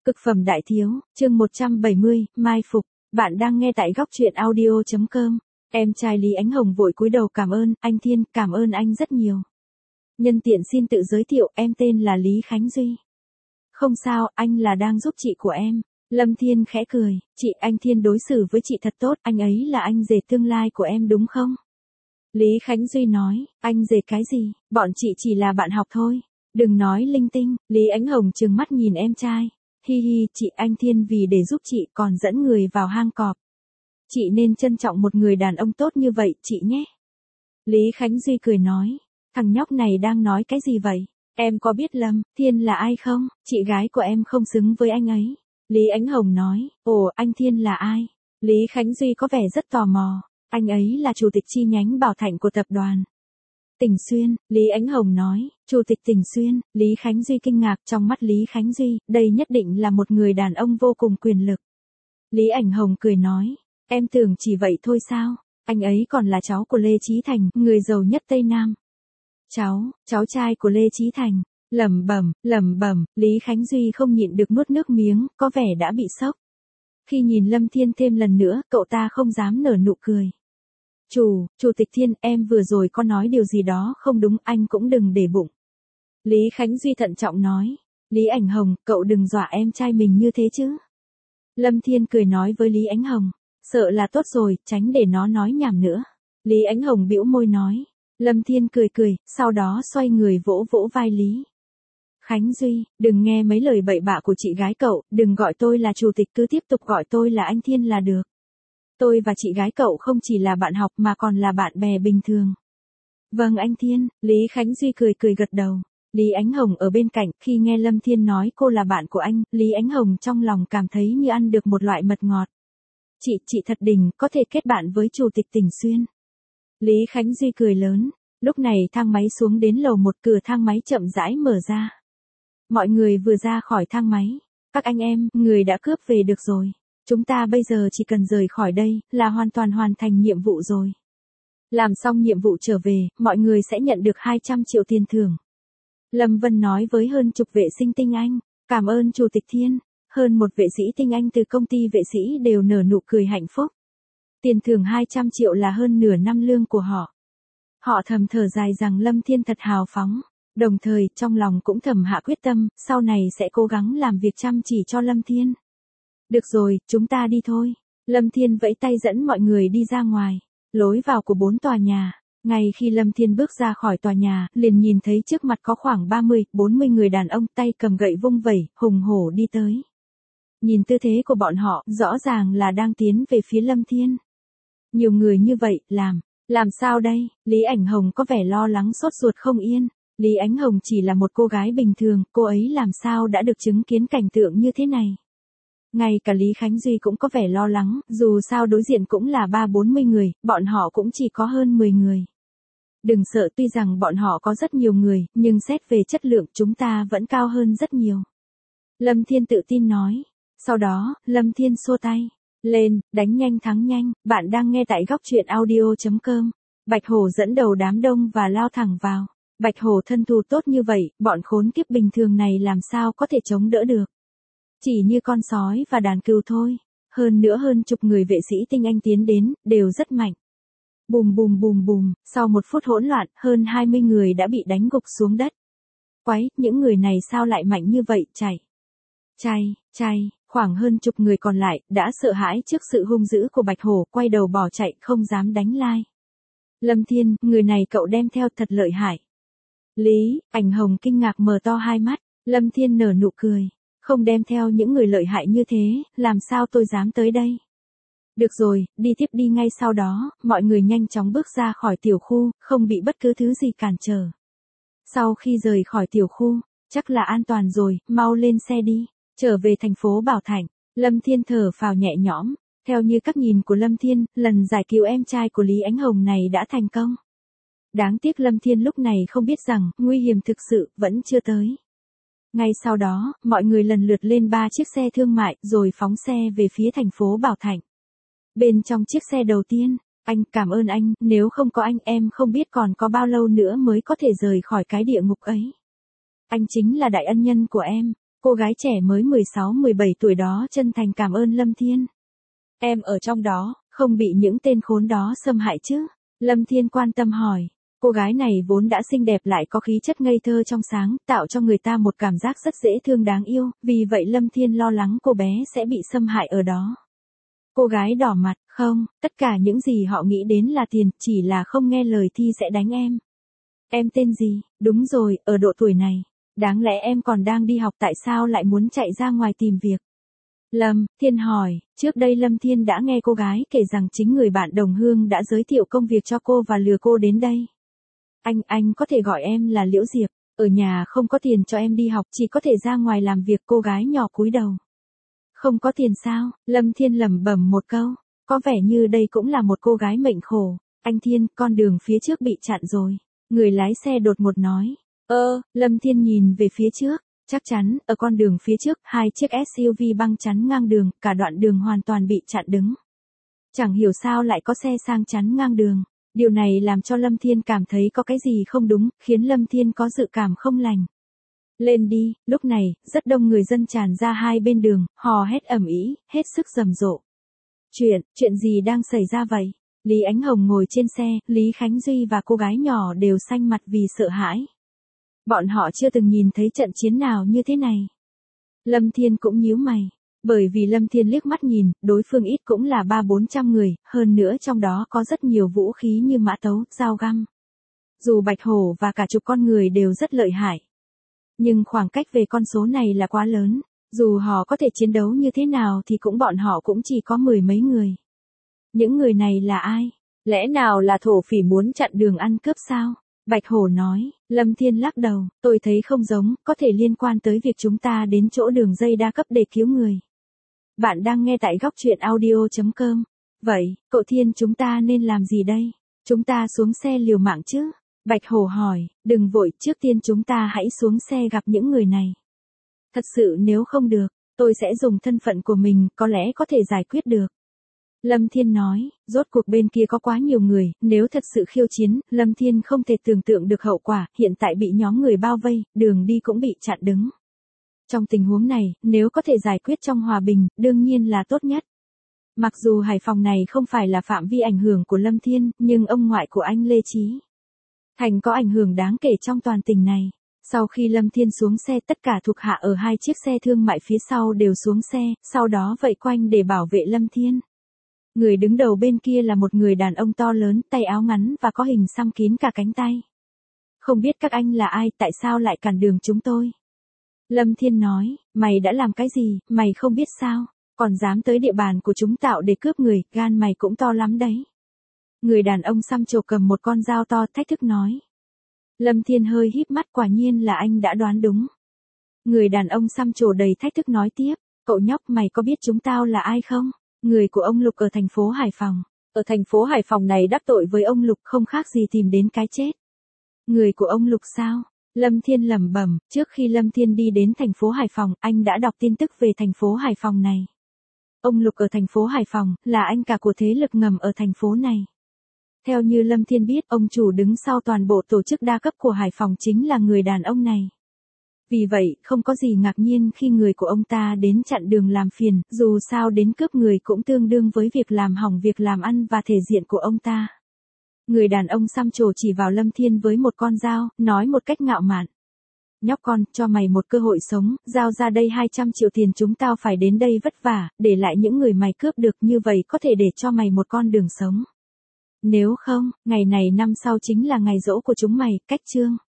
Cực phẩm đại thiếu, chương 170, mai phục. Bạn đang nghe tại góc truyện audio.com. Em trai Lý Ánh Hồng vội cúi đầu cảm ơn, anh Thiên, cảm ơn anh rất nhiều. Nhân tiện xin tự giới thiệu, em tên là Lý Khánh Duy. Không sao, anh là đang giúp chị của em. Lâm Thiên khẽ cười, chị, anh Thiên đối xử với chị thật tốt, anh ấy là anh rể tương lai của em đúng không? Lý Khánh Duy nói, anh rể cái gì, bọn chị chỉ là bạn học thôi. Đừng nói linh tinh, Lý Ánh Hồng trừng mắt nhìn em trai. Hi hi, chị, anh Thiên vì để giúp chị còn dẫn người vào hang cọp. Chị nên trân trọng một người đàn ông tốt như vậy, chị nhé. Lý Khánh Duy cười nói, thằng nhóc này đang nói cái gì vậy? Em có biết Lâm Thiên là ai không? Chị gái của em không xứng với anh ấy. Lý Ánh Hồng nói, ồ, anh Thiên là ai? Lý Khánh Duy có vẻ rất tò mò. Anh ấy là chủ tịch chi nhánh Bảo Thạnh của tập đoàn Tỉnh Xuyên. Lý Ánh Hồng nói, chủ tịch Tỉnh Xuyên. Lý Khánh Duy kinh ngạc, trong mắt Lý Khánh Duy, đây nhất định là một người đàn ông vô cùng quyền lực. Lý Ánh Hồng cười nói, em tưởng chỉ vậy thôi sao? Anh ấy còn là cháu của Lê Chí Thành, người giàu nhất Tây Nam. Cháu trai của Lê Chí Thành. Lẩm bẩm, Lý Khánh Duy không nhịn được nuốt nước miếng, có vẻ đã bị sốc. Khi nhìn Lâm Thiên thêm lần nữa, cậu ta không dám nở nụ cười. Chủ tịch Thiên, em vừa rồi có nói điều gì đó không đúng, anh cũng đừng để bụng. Lý Khánh Duy thận trọng nói, Lý Ánh Hồng, cậu đừng dọa em trai mình như thế chứ. Lâm Thiên cười nói với Lý Ánh Hồng, sợ là tốt rồi, tránh để nó nói nhảm nữa. Lý Ánh Hồng bĩu môi nói. Lâm Thiên cười, sau đó xoay người vỗ vỗ vai Lý Khánh Duy, đừng nghe mấy lời bậy bạ của chị gái cậu, đừng gọi tôi là chủ tịch, cứ tiếp tục gọi tôi là anh Thiên là được. Tôi và chị gái cậu không chỉ là bạn học mà còn là bạn bè bình thường. Vâng anh Thiên, Lý Khánh Duy cười gật đầu. Lý Ánh Hồng ở bên cạnh, khi nghe Lâm Thiên nói cô là bạn của anh, Lý Ánh Hồng trong lòng cảm thấy như ăn được một loại mật ngọt. Chị thật đỉnh, có thể kết bạn với chủ tịch Tỉnh Xuyên. Lý Khánh Duy cười lớn. Lúc này thang máy xuống đến lầu 1, cửa thang máy chậm rãi mở ra. Mọi người vừa ra khỏi thang máy. Các anh em, người đã cướp về được rồi. Chúng ta bây giờ chỉ cần rời khỏi đây, là hoàn toàn hoàn thành nhiệm vụ rồi. Làm xong nhiệm vụ trở về, mọi người sẽ nhận được 200 triệu tiền thưởng. Lâm Vân nói với hơn chục vệ sinh tinh anh. Cảm ơn Chủ tịch Thiên. Hơn một vệ sĩ tinh anh từ công ty vệ sĩ đều nở nụ cười hạnh phúc. Tiền thưởng 200 triệu là hơn nửa năm lương của họ. Họ thầm thở dài rằng Lâm Thiên thật hào phóng. Đồng thời, trong lòng cũng thầm hạ quyết tâm, sau này sẽ cố gắng làm việc chăm chỉ cho Lâm Thiên. Được rồi, chúng ta đi thôi. Lâm Thiên vẫy tay dẫn mọi người đi ra ngoài. Lối vào của 4 tòa nhà. Ngay khi Lâm Thiên bước ra khỏi tòa nhà, liền nhìn thấy trước mặt có khoảng 30-40 người đàn ông tay cầm gậy vung vẩy, hùng hổ đi tới. Nhìn tư thế của bọn họ, rõ ràng là đang tiến về phía Lâm Thiên. Nhiều người như vậy, làm sao đây? Lý Ánh Hồng có vẻ lo lắng sốt ruột không yên. Lý Ánh Hồng chỉ là một cô gái bình thường, cô ấy làm sao đã được chứng kiến cảnh tượng như thế này. Ngay cả Lý Khánh Duy cũng có vẻ lo lắng, dù sao đối diện cũng là 30-40 người, bọn họ cũng chỉ có hơn 10 người. Đừng sợ, tuy rằng bọn họ có rất nhiều người, nhưng xét về chất lượng chúng ta vẫn cao hơn rất nhiều. Lâm Thiên tự tin nói. Sau đó, Lâm Thiên xua tay. Lên, đánh nhanh thắng nhanh, bạn đang nghe tại góc truyện audio.com. Bạch Hổ dẫn đầu đám đông và lao thẳng vào. Bạch Hổ thân thủ tốt như vậy, bọn khốn kiếp bình thường này làm sao có thể chống đỡ được. Chỉ như con sói và đàn cừu thôi. Hơn nữa hơn chục người vệ sĩ tinh anh tiến đến, đều rất mạnh. Bùm, sau một phút hỗn loạn, hơn 20 người đã bị đánh gục xuống đất. Quái, những người này sao lại mạnh như vậy, chạy. Khoảng hơn chục người còn lại, đã sợ hãi trước sự hung dữ của Bạch Hổ, quay đầu bỏ chạy, không dám đánh lai. Lâm Thiên, người này cậu đem theo thật lợi hại. Lý Ánh Hồng kinh ngạc mở to hai mắt. Lâm Thiên nở nụ cười. Không đem theo những người lợi hại như thế, làm sao tôi dám tới đây. Được rồi, đi tiếp đi. Ngay sau đó, mọi người nhanh chóng bước ra khỏi tiểu khu, không bị bất cứ thứ gì cản trở. Sau khi rời khỏi tiểu khu, chắc là an toàn rồi, mau lên xe đi. Trở về thành phố Bảo Thạnh, Lâm Thiên thở phào nhẹ nhõm. Theo như các nhìn của Lâm Thiên, lần giải cứu em trai của Lý Ánh Hồng này đã thành công. Đáng tiếc Lâm Thiên lúc này không biết rằng, nguy hiểm thực sự, vẫn chưa tới. Ngay sau đó, mọi người lần lượt lên 3 chiếc xe thương mại, rồi phóng xe về phía thành phố Bảo Thạnh. Bên trong chiếc xe đầu tiên, anh, cảm ơn anh, nếu không có anh em không biết còn có bao lâu nữa mới có thể rời khỏi cái địa ngục ấy. Anh chính là đại ân nhân của em. Cô gái trẻ mới 16-17 tuổi đó chân thành cảm ơn Lâm Thiên. Em ở trong đó, không bị những tên khốn đó xâm hại chứ? Lâm Thiên quan tâm hỏi. Cô gái này vốn đã xinh đẹp lại có khí chất ngây thơ trong sáng, tạo cho người ta một cảm giác rất dễ thương đáng yêu, vì vậy Lâm Thiên lo lắng cô bé sẽ bị xâm hại ở đó. Cô gái đỏ mặt, không, tất cả những gì họ nghĩ đến là tiền, chỉ là không nghe lời thì sẽ đánh em. Em tên gì? Đúng rồi, ở độ tuổi này. Đáng lẽ em còn đang đi học tại sao lại muốn chạy ra ngoài tìm việc? Lâm Thiên hỏi, trước đây Lâm Thiên đã nghe cô gái kể rằng chính người bạn đồng hương đã giới thiệu công việc cho cô và lừa cô đến đây. Anh có thể gọi em là Liễu Diệp, ở nhà không có tiền cho em đi học, chỉ có thể ra ngoài làm việc. Cô gái nhỏ cúi đầu. Không có tiền sao? Lâm Thiên lẩm bẩm một câu, có vẻ như đây cũng là một cô gái mệnh khổ. Anh Thiên, con đường phía trước bị chặn rồi. Người lái xe đột ngột nói. Lâm Thiên nhìn về phía trước. Chắc chắn, ở con đường phía trước, hai chiếc SUV băng chắn ngang đường, cả đoạn đường hoàn toàn bị chặn đứng. Chẳng hiểu sao lại có xe sang chắn ngang đường. Điều này làm cho Lâm Thiên cảm thấy có cái gì không đúng, khiến Lâm Thiên có dự cảm không lành. Lên đi, lúc này, rất đông người dân tràn ra hai bên đường, hò hét ầm ĩ, hết sức rầm rộ. Chuyện gì đang xảy ra vậy? Lý Ánh Hồng ngồi trên xe, Lý Khánh Duy và cô gái nhỏ đều xanh mặt vì sợ hãi. Bọn họ chưa từng nhìn thấy trận chiến nào như thế này. Lâm Thiên cũng nhíu mày. Bởi vì Lâm Thiên liếc mắt nhìn, đối phương ít cũng là 300-400 người, hơn nữa trong đó có rất nhiều vũ khí như mã tấu, dao găm. Dù Bạch Hổ và cả chục con người đều rất lợi hại. Nhưng khoảng cách về con số này là quá lớn. Dù họ có thể chiến đấu như thế nào thì bọn họ cũng chỉ có 10 mấy người. Những người này là ai? Lẽ nào là thổ phỉ muốn chặn đường ăn cướp sao? Bạch Hổ nói. Lâm Thiên lắc đầu, tôi thấy không giống, có thể liên quan tới việc chúng ta đến chỗ đường dây đa cấp để cứu người. Bạn đang nghe tại góc truyện audio.com. Vậy, cậu Thiên, chúng ta nên làm gì đây? Chúng ta xuống xe liều mạng chứ? Bạch Hổ hỏi, đừng vội, trước tiên chúng ta hãy xuống xe gặp những người này. Thật sự nếu không được, tôi sẽ dùng thân phận của mình, có lẽ có thể giải quyết được. Lâm Thiên nói, rốt cuộc bên kia có quá nhiều người, nếu thật sự khiêu chiến, Lâm Thiên không thể tưởng tượng được hậu quả, hiện tại bị nhóm người bao vây, đường đi cũng bị chặn đứng. Trong tình huống này, nếu có thể giải quyết trong hòa bình, đương nhiên là tốt nhất. Mặc dù Hải Phòng này không phải là phạm vi ảnh hưởng của Lâm Thiên, nhưng ông ngoại của anh Lê Chí Thành có ảnh hưởng đáng kể trong toàn tỉnh này. Sau khi Lâm Thiên xuống xe, tất cả thuộc hạ ở hai chiếc xe thương mại phía sau đều xuống xe, sau đó vây quanh để bảo vệ Lâm Thiên. Người đứng đầu bên kia là một người đàn ông to lớn, tay áo ngắn và có hình xăm kín cả cánh tay. Không biết các anh là ai, tại sao lại cản đường chúng tôi? Lâm Thiên nói, mày đã làm cái gì, mày không biết sao, còn dám tới địa bàn của chúng tạo để cướp người, gan mày cũng to lắm đấy. Người đàn ông xăm trổ cầm một con dao to thách thức nói. Lâm Thiên hơi híp mắt, quả nhiên là anh đã đoán đúng. Người đàn ông xăm trổ đầy thách thức nói tiếp, cậu nhóc, mày có biết chúng tao là ai không? Người của ông Lục ở thành phố Hải Phòng. Ở thành phố Hải Phòng này đắc tội với ông Lục không khác gì tìm đến cái chết. Người của ông Lục sao? Lâm Thiên lẩm bẩm, trước khi Lâm Thiên đi đến thành phố Hải Phòng, anh đã đọc tin tức về thành phố Hải Phòng này. Ông Lục ở thành phố Hải Phòng, là anh cả của thế lực ngầm ở thành phố này. Theo như Lâm Thiên biết, ông chủ đứng sau toàn bộ tổ chức đa cấp của Hải Phòng chính là người đàn ông này. Vì vậy, không có gì ngạc nhiên khi người của ông ta đến chặn đường làm phiền, dù sao đến cướp người cũng tương đương với việc làm hỏng việc làm ăn và thể diện của ông ta. Người đàn ông xăm trổ chỉ vào Lâm Thiên với một con dao, nói một cách ngạo mạn. Nhóc con, cho mày một cơ hội sống, giao ra đây 200 triệu tiền, chúng tao phải đến đây vất vả, để lại những người mày cướp được, như vậy có thể để cho mày một con đường sống. Nếu không, ngày này năm sau chính là ngày giỗ của chúng mày, cách chương.